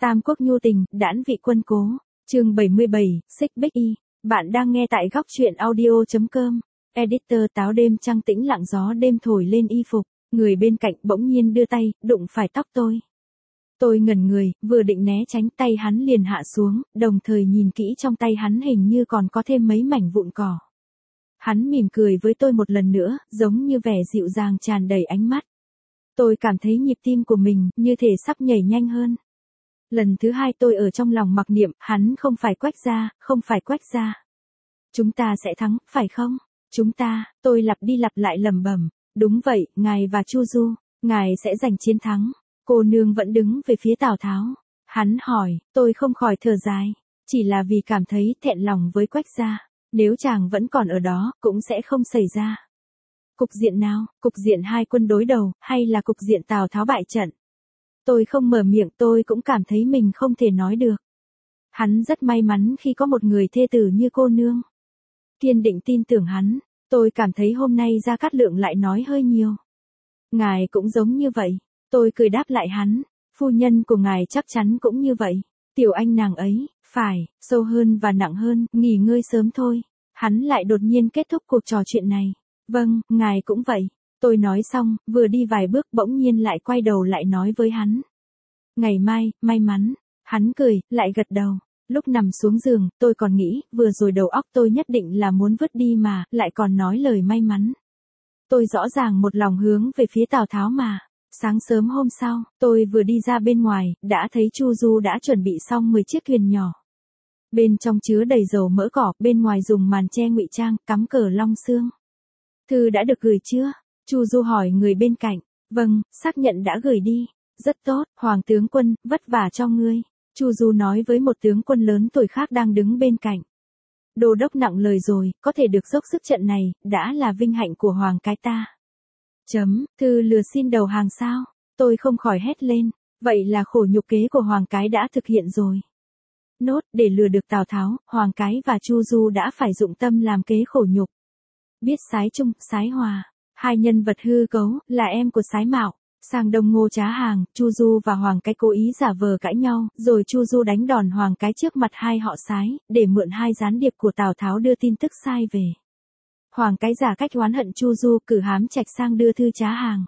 Tam quốc nhu tình, đãn vị quân cố. Chương 77, xích bích y. Bạn đang nghe tại góc truyện audio.com. Editor Táo đêm trăng tĩnh lặng gió đêm thổi lên y phục, người bên cạnh bỗng nhiên đưa tay, đụng phải tóc tôi. Tôi ngẩn người, vừa định né tránh tay hắn liền hạ xuống, đồng thời nhìn kỹ trong tay hắn hình như còn có thêm mấy mảnh vụn cỏ. Hắn mỉm cười với tôi một lần nữa, giống như vẻ dịu dàng tràn đầy ánh mắt. Tôi cảm thấy nhịp tim của mình như thể sắp nhảy nhanh hơn. Lần thứ hai tôi ở trong lòng mặc niệm, hắn không phải Quách gia, không phải Quách gia. Chúng ta sẽ thắng, phải không? Chúng ta, tôi lặp đi lặp lại lẩm bẩm, đúng vậy, ngài và Chu Du, ngài sẽ giành chiến thắng. Cô nương vẫn đứng về phía Tào Tháo. Hắn hỏi, tôi không khỏi thở dài, chỉ là vì cảm thấy thẹn lòng với Quách gia. Nếu chàng vẫn còn ở đó, cũng sẽ không xảy ra. Cục diện nào, cục diện hai quân đối đầu, hay là cục diện Tào Tháo bại trận? Tôi không mở miệng, tôi cũng cảm thấy mình không thể nói được. Hắn rất may mắn khi có một người thê tử như cô nương. Kiên định tin tưởng hắn, tôi cảm thấy hôm nay Gia Cát Lượng lại nói hơi nhiều. Ngài cũng giống như vậy, tôi cười đáp lại hắn, phu nhân của ngài chắc chắn cũng như vậy. Tiểu anh nàng ấy, phải, sâu hơn và nặng hơn, nghỉ ngơi sớm thôi. Hắn lại đột nhiên kết thúc cuộc trò chuyện này. Vâng, ngài cũng vậy. Tôi nói xong, vừa đi vài bước bỗng nhiên lại quay đầu lại nói với hắn. Ngày mai, may mắn. Hắn cười, lại gật đầu. Lúc nằm xuống giường, tôi còn nghĩ, vừa rồi đầu óc tôi nhất định là muốn vứt đi mà, lại còn nói lời may mắn. Tôi rõ ràng một lòng hướng về phía Tào Tháo mà. Sáng sớm hôm sau, tôi vừa đi ra bên ngoài, đã thấy Chu Du đã chuẩn bị xong 10 chiếc thuyền nhỏ. Bên trong chứa đầy dầu mỡ cỏ, bên ngoài dùng màn che ngụy trang, cắm cờ long xương. Thư đã được gửi chưa? Chu Du hỏi người bên cạnh. Vâng, xác nhận đã gửi đi. Rất tốt, Hoàng tướng quân, vất vả cho ngươi. Chu Du nói với một tướng quân lớn tuổi khác đang đứng bên cạnh. Đô đốc nặng lời rồi, có thể được dốc sức trận này, đã là vinh hạnh của Hoàng cái ta. Thư lừa xin đầu hàng sao? Tôi không khỏi hét lên. Vậy là khổ nhục kế của Hoàng cái đã thực hiện rồi. Nốt, để lừa được Tào Tháo, Hoàng cái và Chu Du đã phải dụng tâm làm kế khổ nhục. Biết Sái Trung, Sái Hòa, hai nhân vật hư cấu, là em của Sái Mạo. Sang đông Ngô Trá Hàng, Chu Du và Hoàng cái cố ý giả vờ cãi nhau, rồi Chu Du đánh đòn Hoàng cái trước mặt hai họ Sái, để mượn hai gián điệp của Tào Tháo đưa tin tức sai về. Hoàng cái giả cách oán hận Chu Du, cử Hám Trạch sang đưa thư Trá Hàng.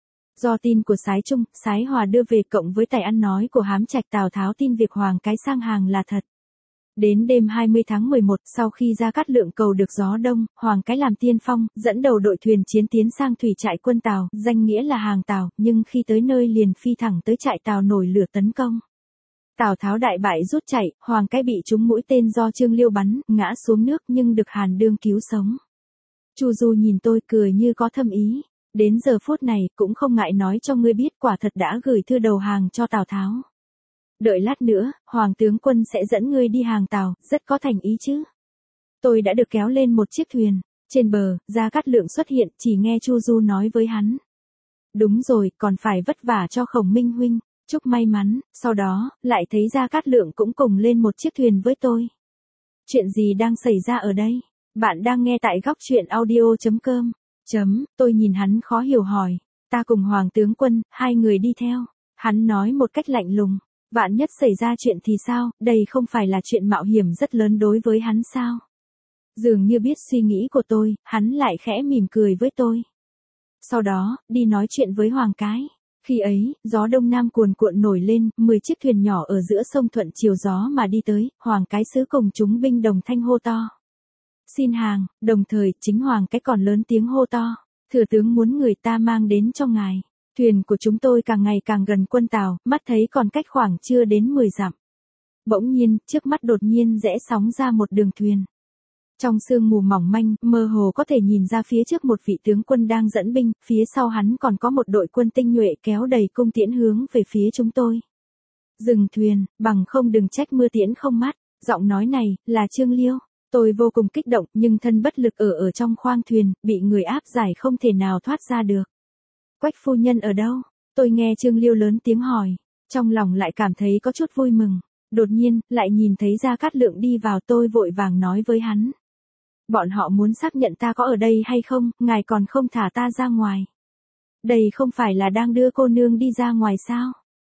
Do tin của Sái Trung, Sái Hòa đưa về cộng với tài ăn nói của Hám Trạch, Tào Tháo tin việc Hoàng cái sang hàng là thật. Đến đêm 20 tháng 11, sau khi Gia Cát Lượng cầu được gió đông, Hoàng cái làm tiên phong, dẫn đầu đội thuyền chiến tiến sang thủy trại quân Tào, danh nghĩa là hàng Tào, nhưng khi tới nơi liền phi thẳng tới trại Tào nổi lửa tấn công. Tào Tháo đại bại rút chạy, Hoàng cái bị trúng mũi tên do Trương Liêu bắn, ngã xuống nước nhưng được Hàn Đương cứu sống. Chu Du nhìn tôi cười như có thâm ý. Đến giờ phút này, cũng không ngại nói cho ngươi biết quả thật đã gửi thư đầu hàng cho Tào Tháo. Đợi lát nữa, Hoàng tướng quân sẽ dẫn ngươi đi hàng Tào, rất có thành ý chứ. Tôi đã được kéo lên một chiếc thuyền. Trên bờ, Gia Cát Lượng xuất hiện, chỉ nghe Chu Du nói với hắn. Đúng rồi, còn phải vất vả cho Khổng Minh huynh, chúc may mắn. Sau đó, lại thấy Gia Cát Lượng cũng cùng lên một chiếc thuyền với tôi. Chuyện gì đang xảy ra ở đây? Bạn đang nghe tại góc truyện audio.com. Tôi nhìn hắn khó hiểu hỏi. Ta cùng Hoàng tướng quân, hai người đi theo. Hắn nói một cách lạnh lùng. Vạn nhất xảy ra chuyện thì sao, đây không phải là chuyện mạo hiểm rất lớn đối với hắn sao? Dường như biết suy nghĩ của tôi, hắn lại khẽ mỉm cười với tôi. Sau đó, đi nói chuyện với Hoàng cái. Khi ấy, gió đông nam cuồn cuộn nổi lên, 10 chiếc thuyền nhỏ ở giữa sông thuận chiều gió mà đi tới, Hoàng cái sứ cùng chúng binh đồng thanh hô to. Xin hàng, đồng thời, chính Hoàng cái còn lớn tiếng hô to. Thừa tướng muốn người ta mang đến cho ngài. Thuyền của chúng tôi càng ngày càng gần quân Tào, mắt thấy còn cách khoảng chưa đến 10 dặm. Bỗng nhiên, trước mắt đột nhiên rẽ sóng ra một đường thuyền. Trong sương mù mỏng manh, mơ hồ có thể nhìn ra phía trước một vị tướng quân đang dẫn binh, phía sau hắn còn có một đội quân tinh nhuệ kéo đầy cung tiễn hướng về phía chúng tôi. Dừng thuyền, bằng không đừng trách mưa tiễn không mát. Giọng nói này, là Trương Liêu. Tôi vô cùng kích động, nhưng thân bất lực ở trong khoang thuyền, bị người áp giải không thể nào thoát ra được. Quách phu nhân ở đâu? Tôi nghe Trương Liêu lớn tiếng hỏi. Trong lòng lại cảm thấy có chút vui mừng. Đột nhiên, lại nhìn thấy Gia Cát Lượng đi vào, tôi vội vàng nói với hắn. Bọn họ muốn xác nhận ta có ở đây hay không, ngài còn không thả ta ra ngoài. Đây không phải là đang đưa cô nương đi ra ngoài sao?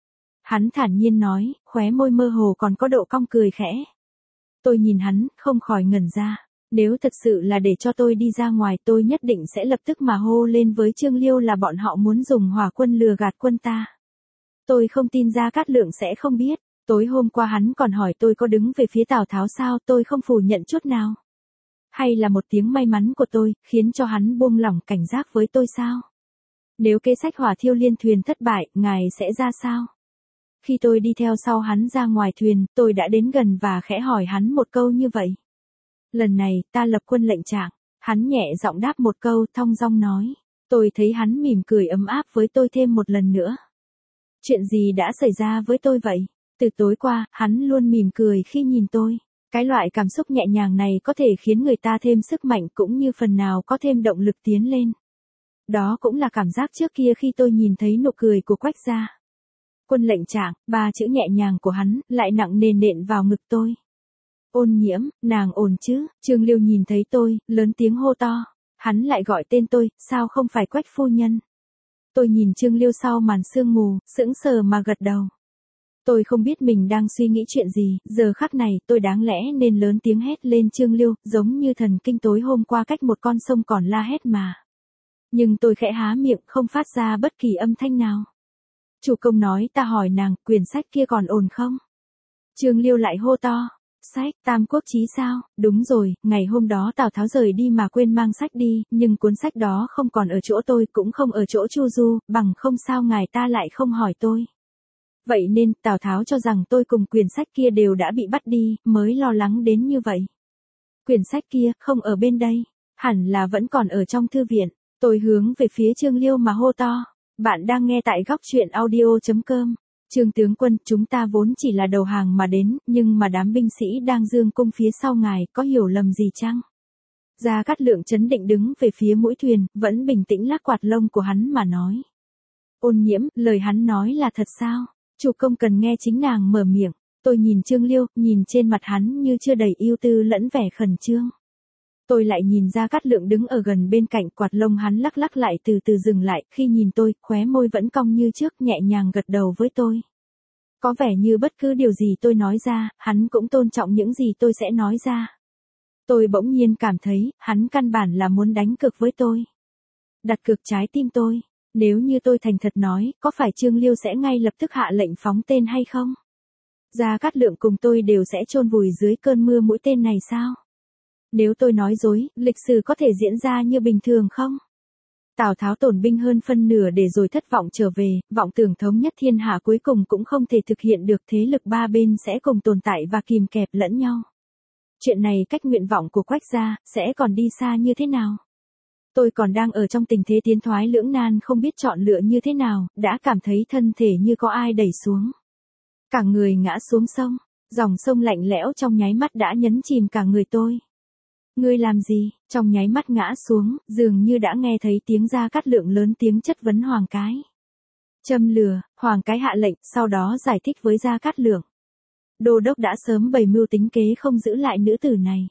Hắn thản nhiên nói, khóe môi mơ hồ còn có độ cong cười khẽ. Tôi nhìn hắn, không khỏi ngẩn ra. Nếu thật sự là để cho tôi đi ra ngoài, tôi nhất định sẽ lập tức mà hô lên với Trương Liêu là bọn họ muốn dùng hỏa quân lừa gạt quân ta. Tôi không tin Gia Cát Lượng sẽ không biết. Tối hôm qua hắn còn hỏi tôi có đứng về phía Tào Tháo sao, tôi không phủ nhận chút nào. Hay là một tiếng may mắn của tôi, khiến cho hắn buông lỏng cảnh giác với tôi sao? Nếu kế sách hỏa thiêu liên thuyền thất bại, ngài sẽ ra sao? Khi tôi đi theo sau hắn ra ngoài thuyền, tôi đã đến gần và khẽ hỏi hắn một câu như vậy. Lần này, ta lập quân lệnh trạng. Hắn nhẹ giọng đáp một câu, thong dong nói. Tôi thấy hắn mỉm cười ấm áp với tôi thêm một lần nữa. Chuyện gì đã xảy ra với tôi vậy? Từ tối qua, hắn luôn mỉm cười khi nhìn tôi. Cái loại cảm xúc nhẹ nhàng này có thể khiến người ta thêm sức mạnh cũng như phần nào có thêm động lực tiến lên. Đó cũng là cảm giác trước kia khi tôi nhìn thấy nụ cười của Quách gia. Quân lệnh trạng, 3 chữ nhẹ nhàng của hắn, lại nặng nề nện vào ngực tôi. Ôn Nhiễm, nàng ổn chứ? Trương Liêu nhìn thấy tôi, lớn tiếng hô to. Hắn lại gọi tên tôi, sao không phải Quách phu nhân? Tôi nhìn Trương Liêu sau màn sương mù, sững sờ mà gật đầu. Tôi không biết mình đang suy nghĩ chuyện gì, giờ khắc này tôi đáng lẽ nên lớn tiếng hét lên Trương Liêu, giống như thần kinh tối hôm qua cách một con sông còn la hét mà. Nhưng tôi khẽ há miệng không phát ra bất kỳ âm thanh nào. Chủ công nói ta hỏi nàng, quyển sách kia còn ổn không? Trương Liêu lại hô to. Sách, Tam Quốc Chí sao? Đúng rồi, ngày hôm đó Tào Tháo rời đi mà quên mang sách đi, nhưng cuốn sách đó không còn ở chỗ tôi cũng không ở chỗ Chu Du, bằng không sao ngài ta lại không hỏi tôi. Vậy nên, Tào Tháo cho rằng tôi cùng quyển sách kia đều đã bị bắt đi, mới lo lắng đến như vậy. Quyển sách kia, không ở bên đây, hẳn là vẫn còn ở trong thư viện. Tôi hướng về phía Trương Liêu mà hô to. Bạn đang nghe tại góc truyện audio.com. Trương tướng quân, chúng ta vốn chỉ là đầu hàng mà đến, nhưng mà đám binh sĩ đang dương cung phía sau ngài, có hiểu lầm gì chăng? Gia Cát Lượng trấn định đứng về phía mũi thuyền, vẫn bình tĩnh lắc quạt lông của hắn mà nói. Ôn Nhiễm, lời hắn nói là thật sao? Chủ công cần nghe chính nàng mở miệng. Tôi nhìn Trương Liêu, nhìn trên mặt hắn như chưa đầy ưu tư lẫn vẻ khẩn trương. Tôi lại nhìn Gia Cát Lượng đứng ở gần bên cạnh, quạt lông hắn lắc lắc lại từ từ dừng lại, khi nhìn tôi, khóe môi vẫn cong như trước, nhẹ nhàng gật đầu với tôi. Có vẻ như bất cứ điều gì tôi nói ra, hắn cũng tôn trọng những gì tôi sẽ nói ra. Tôi bỗng nhiên cảm thấy, hắn căn bản là muốn đánh cược với tôi. Đặt cược trái tim tôi. Nếu như tôi thành thật nói, có phải Trương Liêu sẽ ngay lập tức hạ lệnh phóng tên hay không? Gia Cát Lượng cùng tôi đều sẽ chôn vùi dưới cơn mưa mũi tên này sao? Nếu tôi nói dối, lịch sử có thể diễn ra như bình thường không? Tào Tháo tổn binh hơn phân nửa để rồi thất vọng trở về, vọng tưởng thống nhất thiên hạ cuối cùng cũng không thể thực hiện được, thế lực ba bên sẽ cùng tồn tại và kìm kẹp lẫn nhau. Chuyện này cách nguyện vọng của Quách gia, sẽ còn đi xa như thế nào? Tôi còn đang ở trong tình thế tiến thoái lưỡng nan không biết chọn lựa như thế nào, đã cảm thấy thân thể như có ai đẩy xuống. Cả người ngã xuống sông, dòng sông lạnh lẽo trong nháy mắt đã nhấn chìm cả người tôi. Ngươi làm gì? Trong nháy mắt ngã xuống, dường như đã nghe thấy tiếng Gia Cát Lượng lớn tiếng chất vấn Hoàng Cái. Châm lừa, Hoàng Cái hạ lệnh, sau đó giải thích với Gia Cát Lượng. Đô đốc đã sớm bày mưu tính kế không giữ lại nữ tử này.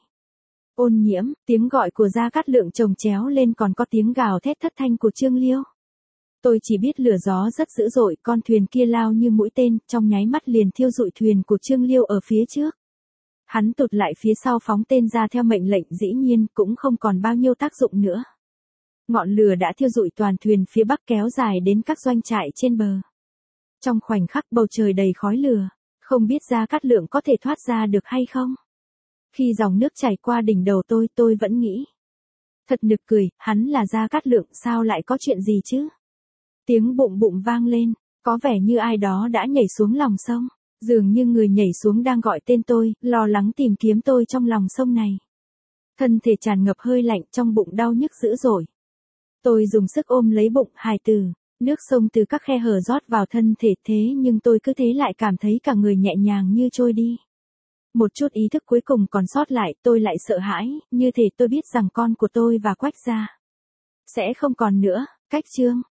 Ôn Nhiễm, tiếng gọi của Gia Cát Lượng chồng chéo lên còn có tiếng gào thét thất thanh của Trương Liêu. Tôi chỉ biết lửa gió rất dữ dội, con thuyền kia lao như mũi tên, trong nháy mắt liền thiêu rụi thuyền của Trương Liêu ở phía trước. Hắn tụt lại phía sau phóng tên ra theo mệnh lệnh, dĩ nhiên cũng không còn bao nhiêu tác dụng nữa. Ngọn lửa đã thiêu rụi toàn thuyền phía bắc kéo dài đến các doanh trại trên bờ. Trong khoảnh khắc bầu trời đầy khói lửa, không biết Gia Cát Lượng có thể thoát ra được hay không. Khi dòng nước chảy qua đỉnh đầu tôi vẫn nghĩ. Thật nực cười, hắn là Gia Cát Lượng sao lại có chuyện gì chứ? Tiếng bụng bụng vang lên, có vẻ như ai đó đã nhảy xuống lòng sông. Dường như người nhảy xuống đang gọi tên tôi, lo lắng tìm kiếm tôi trong lòng sông này. Thân thể tràn ngập hơi lạnh, trong bụng đau nhức dữ dội. Tôi dùng sức ôm lấy bụng, hài tử. Nước sông từ các khe hở rót vào thân thể, thế nhưng tôi cứ thế lại cảm thấy cả người nhẹ nhàng như trôi đi. Một chút ý thức cuối cùng còn sót lại, tôi lại sợ hãi, như thể tôi biết rằng con của tôi và Quách gia sẽ không còn nữa. Cách chương